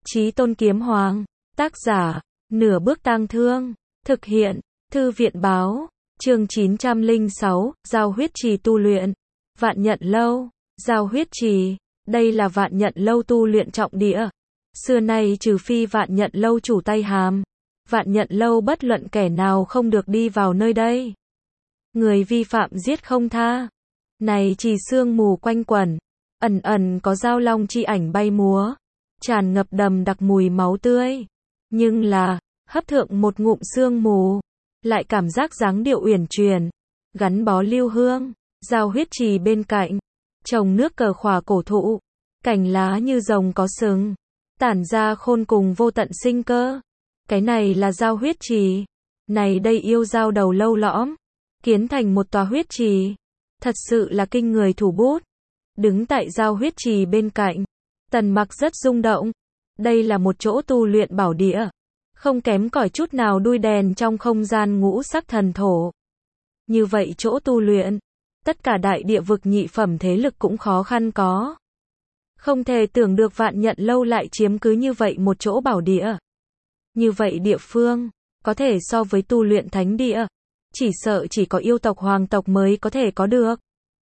Chí Tôn Kiếm Hoàng. Tác giả, Nửa Bước Tang Thương. Thực hiện, Thư viện báo. Chương 906, Giao huyết trì tu luyện. Vạn Nhận Lâu. Giao huyết trì. Đây là Vạn Nhận Lâu tu luyện trọng địa. Xưa nay trừ phi Vạn Nhận Lâu chủ tay hàm, Vạn Nhận Lâu bất luận kẻ nào không được đi vào nơi đây. Người vi phạm giết không tha. Này trì sương mù quanh quẩn, ẩn ẩn có giao long chi ảnh bay múa, tràn ngập đầm đặc mùi máu tươi. Nhưng là, hấp thượng một ngụm sương mù, lại cảm giác dáng điệu uyển chuyển, gắn bó lưu hương. Giao huyết trì bên cạnh, trồng nước cờ khỏa cổ thụ, cành lá như rồng có sừng, tản ra khôn cùng vô tận sinh cơ. Cái này là giao huyết trì. Này đây yêu giao đầu lâu lõm, kiến thành một tòa huyết trì. Thật sự là kinh người thủ bút. Đứng tại giao huyết trì bên cạnh, Tần Mặc rất rung động. Đây là một chỗ tu luyện bảo địa, không kém cỏi chút nào đuôi đèn trong không gian ngũ sắc thần thổ. Như vậy chỗ tu luyện, tất cả đại địa vực nhị phẩm thế lực cũng khó khăn có. Không thể tưởng được Vạn Nhận Lâu lại chiếm cứ như vậy một chỗ bảo địa. Như vậy địa phương, có thể so với tu luyện thánh địa. Chỉ sợ chỉ có yêu tộc hoàng tộc mới có thể có được.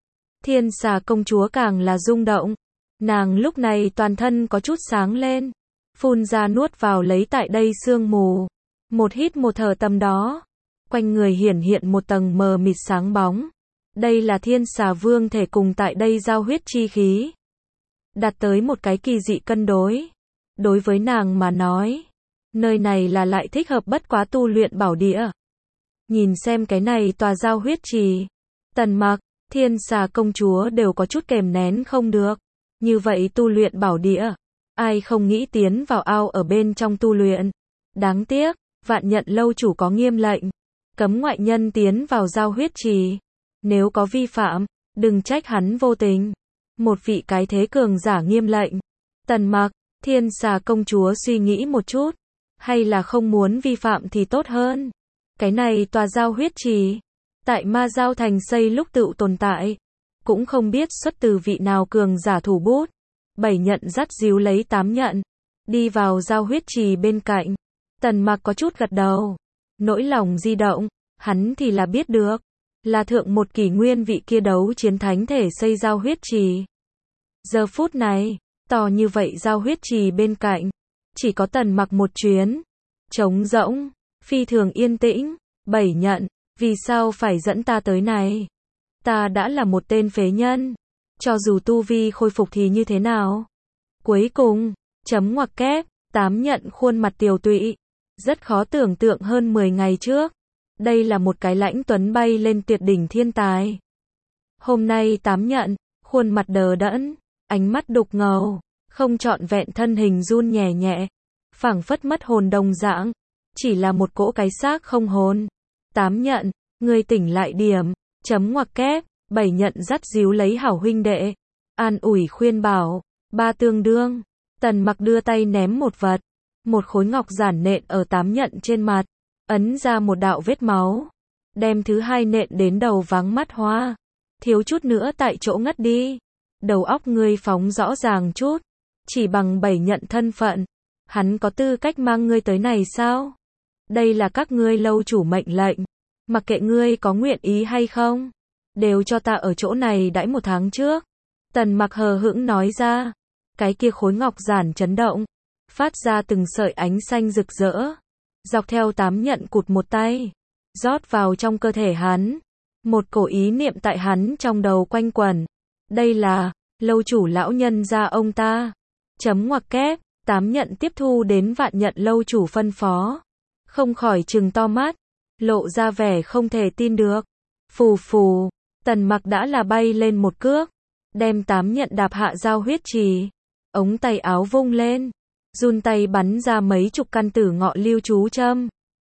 Thiên Xà công chúa càng là rung động. Nàng lúc này toàn thân có chút sáng lên. Phun ra nuốt vào lấy tại đây sương mù. Một hít một thở tầm đó. Quanh người hiển hiện một tầng mờ mịt sáng bóng. Đây là Thiên Xà vương thể cùng tại đây giao huyết chi khí. Đạt tới một cái kỳ dị cân đối. Đối với nàng mà nói, nơi này là lại thích hợp bất quá tu luyện bảo địa. Nhìn xem cái này tòa giao huyết trì, Tần Mặc, Thiên Xà công chúa đều có chút kềm nén không được. Như vậy tu luyện bảo địa, ai không nghĩ tiến vào ao ở bên trong tu luyện. Đáng tiếc, Vạn Nhận Lâu chủ có nghiêm lệnh, cấm ngoại nhân tiến vào giao huyết trì. Nếu có vi phạm, đừng trách hắn vô tình. Một vị cái thế cường giả nghiêm lệnh. Tần Mặc, Thiên Xà công chúa suy nghĩ một chút, hay là không muốn vi phạm thì tốt hơn. Cái này tòa giao huyết trì, tại Ma Giao Thành xây lúc tự tồn tại, cũng không biết xuất từ vị nào cường giả thủ bút. 7 nhận dắt díu lấy 8 nhận, đi vào giao huyết trì bên cạnh. Tần Mặc có chút gật đầu, nỗi lòng di động, hắn thì là biết được, là thượng một kỷ nguyên vị kia đấu chiến thánh thể xây giao huyết trì. Giờ phút này, to như vậy giao huyết trì bên cạnh, chỉ có Tần Mặc một chuyến, trống rỗng, phi thường yên tĩnh. 7 nhận, vì sao phải dẫn ta tới này? Ta đã là một tên phế nhân, cho dù tu vi khôi phục thì như thế nào? Cuối cùng, chấm ngoặc kép, 8 nhận khuôn mặt tiều tụy, rất khó tưởng tượng hơn 10 ngày trước. Đây là một cái lãnh tuấn bay lên tuyệt đỉnh thiên tài. Hôm nay 8 nhận, khuôn mặt đờ đẫn, ánh mắt đục ngầu, không trọn vẹn thân hình run nhẹ nhẹ, phảng phất mất hồn đồng dạng, chỉ là một cỗ cái xác không hồn. 8 nhận, ngươi tỉnh lại điểm, chấm ngoặc kép, 7 nhận dắt díu lấy hảo huynh đệ, an ủi khuyên bảo, ba tương đương. Tần Mặc đưa tay ném một vật, một khối ngọc giản nện ở 8 nhận trên mặt, ấn ra một đạo vết máu, đem thứ hai nện đến đầu váng mắt hoa, thiếu chút nữa tại chỗ ngất đi. Đầu óc ngươi phóng rõ ràng chút, chỉ bằng 7 nhận thân phận, hắn có tư cách mang ngươi tới này sao? Đây là các ngươi lâu chủ mệnh lệnh, mặc kệ ngươi có nguyện ý hay không, đều cho ta ở chỗ này đãi 1 tháng trước. Tần Mặc hờ hững nói ra, cái kia khối ngọc giản chấn động, phát ra từng sợi ánh xanh rực rỡ, dọc theo 8 nhận cụt một tay, rót vào trong cơ thể hắn. Một cổ ý niệm tại hắn trong đầu quanh quẩn, đây là lâu chủ lão nhân gia ông ta. Chấm ngoặc kép, 8 nhận tiếp thu đến Vạn Nhận Lâu chủ phân phó, không khỏi trừng to mắt, lộ ra vẻ không thể tin được. Phù phù, Tần Mặc đã là bay lên một cước, đem 8 nhận đạp hạ giao huyết trì. Ống tay áo vung lên, run tay bắn ra mấy chục căn tử ngọ lưu chú châm,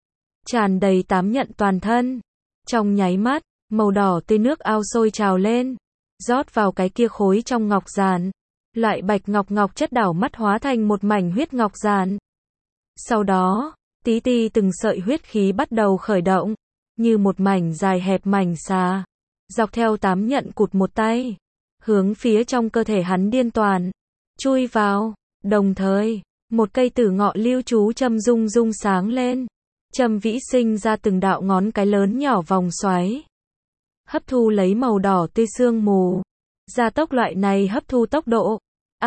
tràn đầy 8 nhận toàn thân. Trong nháy mắt, màu đỏ tươi nước ao sôi trào lên, rót vào cái kia khối trong ngọc giản. Loại bạch ngọc chất đảo mắt hóa thành một mảnh huyết ngọc giản. Sau đó, tí ti từng sợi huyết khí bắt đầu khởi động, như một mảnh dài hẹp mảnh xà, dọc theo 8 nhận cụt một tay, hướng phía trong cơ thể hắn điên toàn chui vào. Đồng thời, Một cây tử ngọ lưu chú châm rung rung sáng lên. Châm vĩ sinh ra từng đạo ngón cái lớn nhỏ vòng xoáy. Hấp thu lấy màu đỏ tươi sương mù. Gia tốc loại này hấp thu tốc độ.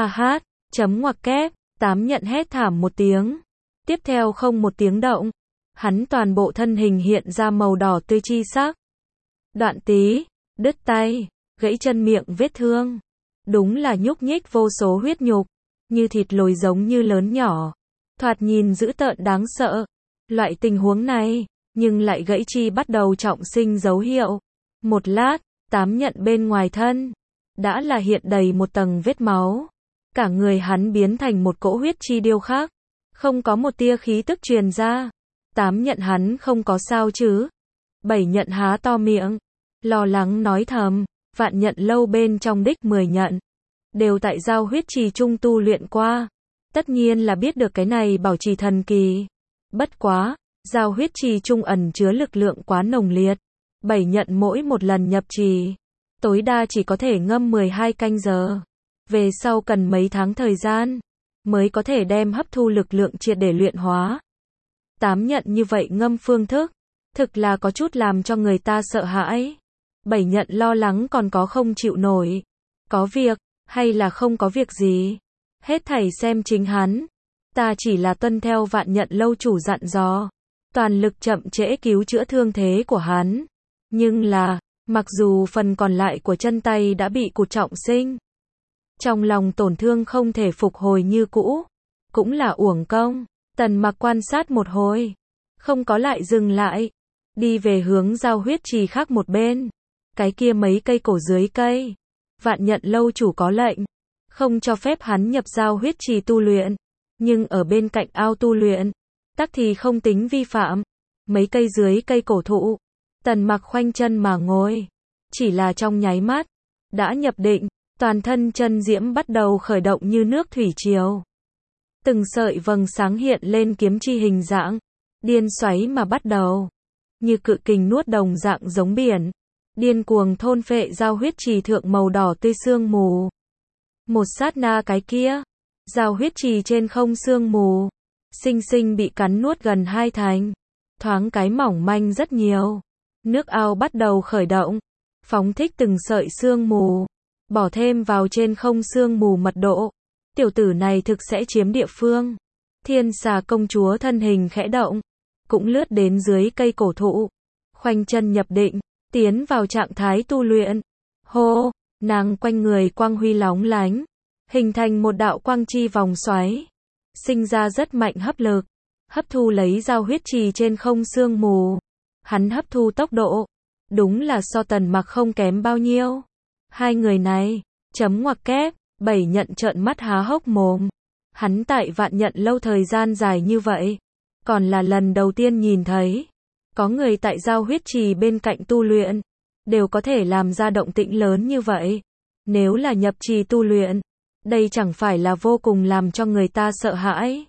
Chấm ngoặc kép. Tám nhận hét thảm một tiếng. Tiếp theo không một tiếng động. Hắn toàn bộ thân hình hiện ra màu đỏ tươi chi sắc. Đoạn tí, đứt tay, gãy chân miệng vết thương. Đúng là nhúc nhích vô số huyết nhục. Như thịt lồi giống như lớn nhỏ. Thoạt nhìn dữ tợn đáng sợ. Loại tình huống này, nhưng lại gãy chi bắt đầu trọng sinh dấu hiệu. Một lát, tám nhận bên ngoài thân. Đã là hiện đầy một tầng vết máu. Cả người hắn biến thành một cỗ huyết chi điêu khắc. Không có một tia khí tức truyền ra. Tám nhận hắn không có sao chứ. Bảy nhận há to miệng. Lo lắng nói thầm. Vạn nhận lâu bên trong đích 10 nhận. Đều tại giao huyết trì trung tu luyện qua. Tất nhiên là biết được cái này bảo trì thần kỳ. Bất quá, giao huyết trì trung ẩn chứa lực lượng quá nồng liệt. Bảy nhận mỗi một lần nhập trì. Tối đa chỉ có thể ngâm 12 canh giờ. Về sau cần mấy tháng thời gian. Mới có thể đem hấp thu lực lượng triệt để luyện hóa. Tám nhận như vậy ngâm phương thức. Thực là có chút làm cho người ta sợ hãi. Bảy nhận lo lắng còn có không chịu nổi. Có việc, hay là không có việc gì. Hết thảy xem chính hắn. Ta chỉ là tuân theo vạn nhận lâu chủ dặn dò. Toàn lực chậm trễ cứu chữa thương thế của hắn. Nhưng là, mặc dù phần còn lại của chân tay đã bị cụt trọng sinh. Trong lòng tổn thương không thể phục hồi như cũ. Cũng là uổng công. Tần Mặc quan sát một hồi. Không có lại dừng lại. Đi về hướng giao huyết trì khác một bên. Cái kia mấy cây cổ dưới cây. Vạn nhận lâu chủ có lệnh. Không cho phép hắn nhập giao huyết trì tu luyện. Nhưng ở bên cạnh ao tu luyện. Tắc thì không tính vi phạm. Mấy cây dưới cây cổ thụ. Tần Mặc khoanh chân mà ngồi. Chỉ là trong nháy mắt. Đã nhập định. Toàn thân chân diễm bắt đầu khởi động như nước thủy triều. Từng sợi vầng sáng hiện lên kiếm chi hình dạng. Điên xoáy mà bắt đầu. Như cự kình nuốt đồng dạng giống biển. Điên cuồng thôn phệ giao huyết trì thượng màu đỏ tươi sương mù. Một sát na cái kia. Giao huyết trì trên không sương mù. Sinh sinh bị cắn nuốt gần 2 thành. Thoáng cái mỏng manh rất nhiều. Nước ao bắt đầu khởi động. Phóng thích từng sợi sương mù. Bỏ thêm vào trên không sương mù mật độ. Tiểu tử này thực sẽ chiếm địa phương. Thiên xà công chúa thân hình khẽ động. Cũng lướt đến dưới cây cổ thụ. Khoanh chân nhập định. Tiến vào trạng thái tu luyện. Hô, nàng quanh người quang huy lóng lánh. Hình thành một đạo quang chi vòng xoáy. Sinh ra rất mạnh hấp lực. Hấp thu lấy giao huyết trì trên không sương mù. Hắn hấp thu tốc độ. Đúng là so Tần Mặc không kém bao nhiêu. Hai người này, chấm ngoặc kép, bảy nhận trợn mắt há hốc mồm. Hắn tại vạn nhận lâu thời gian dài như vậy. Còn là lần đầu tiên nhìn thấy. Có người tại giao huyết trì bên cạnh tu luyện. Đều có thể làm ra động tĩnh lớn như vậy. Nếu là nhập trì tu luyện. Đây chẳng phải là vô cùng làm cho người ta sợ hãi.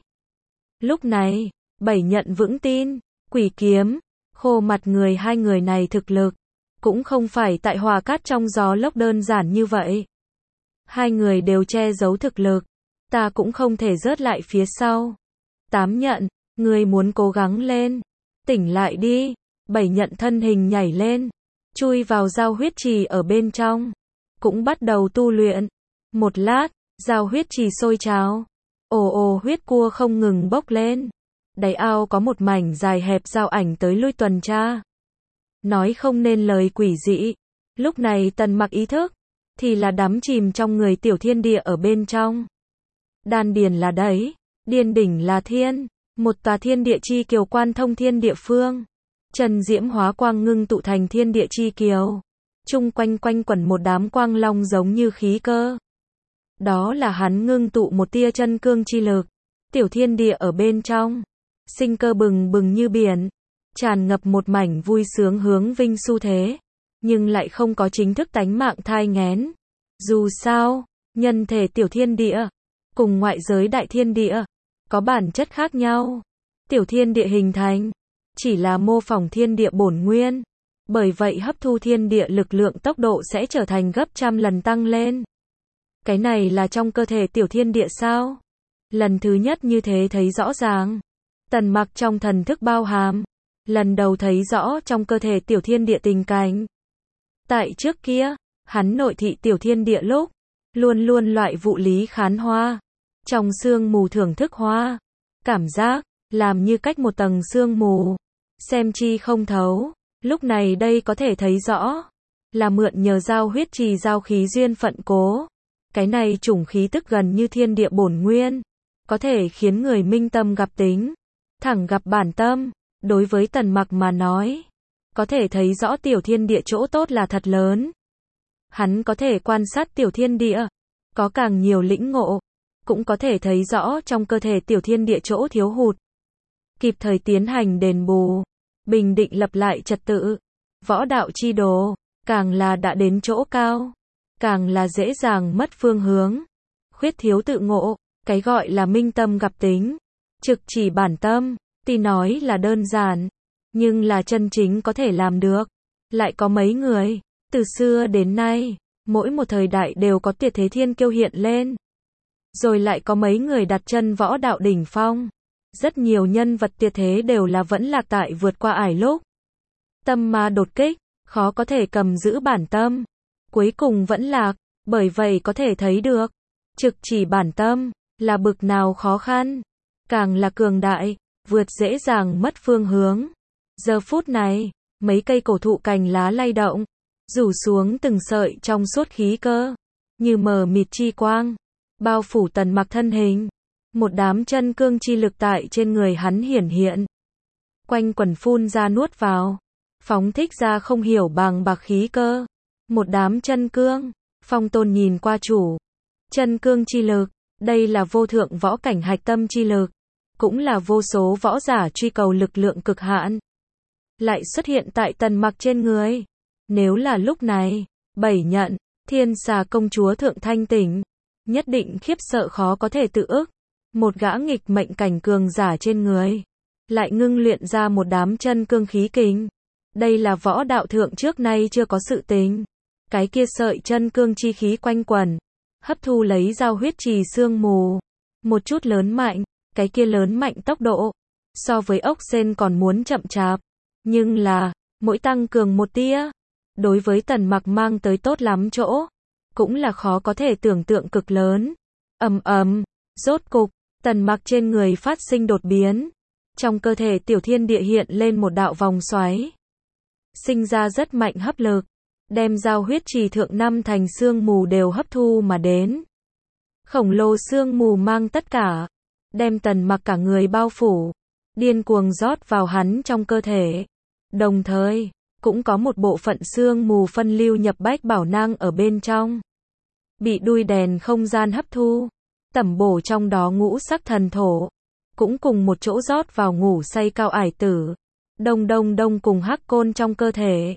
Lúc này, bảy nhận vững tin. Quỷ kiếm, khô mặt người hai người này thực lực. Cũng không phải tại hòa cát trong gió lốc đơn giản như vậy. Hai người đều che giấu thực lực. Ta cũng không thể rớt lại phía sau. Tám nhận, người muốn cố gắng lên. Tỉnh lại đi. Bảy nhận thân hình nhảy lên. Chui vào giao huyết trì ở bên trong. Cũng bắt đầu tu luyện. Một lát, giao huyết trì sôi trào. Ồ ồ huyết cua không ngừng bốc lên. Đáy ao có một mảnh dài hẹp giao ảnh tới lui tuần tra. Nói không nên lời quỷ dị. Lúc này Tần Mặc ý thức. Thì là đắm chìm trong người tiểu thiên địa ở bên trong. Đan điền là đấy. Điền đỉnh là thiên. Một tòa thiên địa chi kiều quan thông thiên địa phương. Trần diễm hóa quang ngưng tụ thành thiên địa chi kiều. Chung quanh quanh quẩn một đám quang long giống như khí cơ. Đó là hắn ngưng tụ một tia chân cương chi lực. Tiểu thiên địa ở bên trong. Sinh cơ bừng bừng như biển. Tràn ngập một mảnh vui sướng hướng vinh xu thế. Nhưng lại không có chính thức tánh mạng thai nghén. Dù sao, nhân thể tiểu thiên địa. Cùng ngoại giới đại thiên địa. Có bản chất khác nhau. Tiểu thiên địa hình thành. Chỉ là mô phỏng thiên địa bổn nguyên. Bởi vậy hấp thu thiên địa lực lượng tốc độ sẽ trở thành gấp trăm lần tăng lên. Cái này là trong cơ thể tiểu thiên địa sao? Lần thứ nhất như thế thấy rõ ràng. Tần Mặc trong thần thức bao hàm. Lần đầu thấy rõ trong cơ thể tiểu thiên địa tình cảnh. Tại trước kia, hắn nội thị tiểu thiên địa lúc, luôn luôn loại vụ lý khán hoa. Trong sương mù thưởng thức hoa. Cảm giác, làm như cách một tầng sương mù. Xem chi không thấu. Lúc này đây có thể thấy rõ. Là mượn nhờ giao huyết trì giao khí duyên phận cố. Cái này chủng khí tức gần như thiên địa bổn nguyên. Có thể khiến người minh tâm gặp tính. Thẳng gặp bản tâm. Đối với Tần Mặc mà nói. Có thể thấy rõ tiểu thiên địa chỗ tốt là thật lớn. Hắn có thể quan sát tiểu thiên địa. Có càng nhiều lĩnh ngộ. Cũng có thể thấy rõ trong cơ thể tiểu thiên địa chỗ thiếu hụt. Kịp thời tiến hành đền bù. Bình định lập lại trật tự. Võ đạo chi đồ. Càng là đã đến chỗ cao. Càng là dễ dàng mất phương hướng. Khuyết thiếu tự ngộ. Cái gọi là minh tâm gặp tính. Trực chỉ bản tâm. Tuy nói là đơn giản. Nhưng là chân chính có thể làm được. Lại có mấy người. Từ xưa đến nay. Mỗi một thời đại đều có tuyệt thế thiên kiêu hiện lên. Rồi lại có mấy người đặt chân võ đạo đỉnh phong. Rất nhiều nhân vật tuyệt thế đều là vẫn lạc tại vượt qua ải lúc. Tâm ma đột kích. Khó có thể cầm giữ bản tâm. Cuối cùng vẫn lạc. Bởi vậy có thể thấy được. Trực chỉ bản tâm. Là bực nào khó khăn. Càng là cường đại. Vượt dễ dàng mất phương hướng. Giờ phút này. Mấy cây cổ thụ cành lá lay động. Rủ xuống từng sợi trong suốt khí cơ. Như mờ mịt chi quang. Bao phủ Tần Mặc thân hình. Một đám chân cương chi lực tại trên người hắn hiển hiện. Quanh quần phun ra nuốt vào. Phóng thích ra không hiểu bằng bạc khí cơ. Một đám chân cương. Phong Tôn nhìn qua chủ. Chân cương chi lực. Đây là vô thượng võ cảnh hạch tâm chi lực. Cũng là vô số võ giả truy cầu lực lượng cực hạn. Lại xuất hiện tại Tần Mặc trên người. Nếu là lúc này, Bảy Nhận, Thiên Xà công chúa thượng thanh tỉnh. Nhất định khiếp sợ khó có thể tự ức. Một gã nghịch mệnh cảnh cường giả trên người. Lại ngưng luyện ra một đám chân cương khí kình. Đây là võ đạo thượng trước nay chưa có sự tình. Cái kia sợi chân cương chi khí quanh quẩn. Hấp thu lấy giao huyết trì sương mù. Một chút lớn mạnh. Cái kia lớn mạnh tốc độ. So với ốc sên còn muốn chậm chạp. Nhưng là, mỗi tăng cường một tia. Đối với Tần Mặc mang tới tốt lắm chỗ. Cũng là khó có thể tưởng tượng cực lớn. Ầm ầm, rốt cục, Tần Mặc trên người phát sinh đột biến. Trong cơ thể tiểu thiên địa hiện lên một đạo vòng xoáy. Sinh ra rất mạnh hấp lực. Đem giao huyết trì thượng năm thành sương mù đều hấp thu mà đến. Khổng lồ sương mù mang tất cả. Đem Tần Mặc cả người bao phủ. Điên cuồng rót vào hắn trong cơ thể. Đồng thời, cũng có một bộ phận sương mù phân lưu nhập bách bảo nang ở bên trong. Bị đuôi đèn không gian hấp thu. Tẩm bổ trong đó ngũ sắc thần thổ. Cũng cùng một chỗ rót vào ngủ say cao ải tử. Đông đông đông cùng hắc côn trong cơ thể.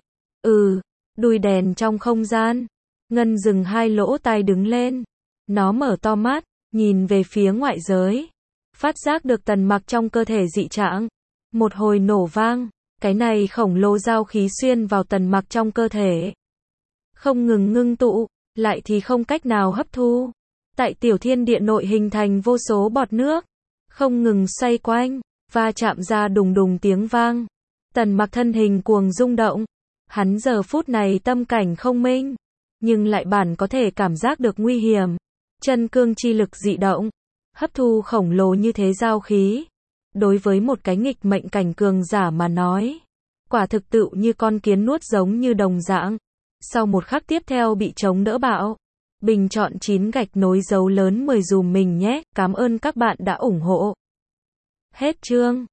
Đuôi đèn trong không gian. Ngân dừng hai lỗ tai đứng lên. Nó mở to mắt, nhìn về phía ngoại giới. Phát giác được Tần Mặc trong cơ thể dị trạng. Một hồi nổ vang. Cái này khổng lồ giao khí xuyên vào Tần Mặc trong cơ thể. Không ngừng ngưng tụ, lại thì không cách nào hấp thu. Tại tiểu thiên địa nội hình thành vô số bọt nước. Không ngừng xoay quanh, va chạm ra đùng đùng tiếng vang. Tần Mặc thân hình cuồng rung động. Hắn giờ phút này tâm cảnh không minh. Nhưng lại bản có thể cảm giác được nguy hiểm. Chân cương chi lực dị động. Hấp thu khổng lồ như thế giao khí. Đối với một cái nghịch mệnh cảnh cường giả mà nói. Quả thực tựu như con kiến nuốt giống như đồng dạng. Sau một khắc tiếp theo bị chống đỡ bạo. Bình chọn 9 gạch nối dấu lớn 10 dùm mình nhé. Cảm ơn các bạn đã ủng hộ. Hết chương.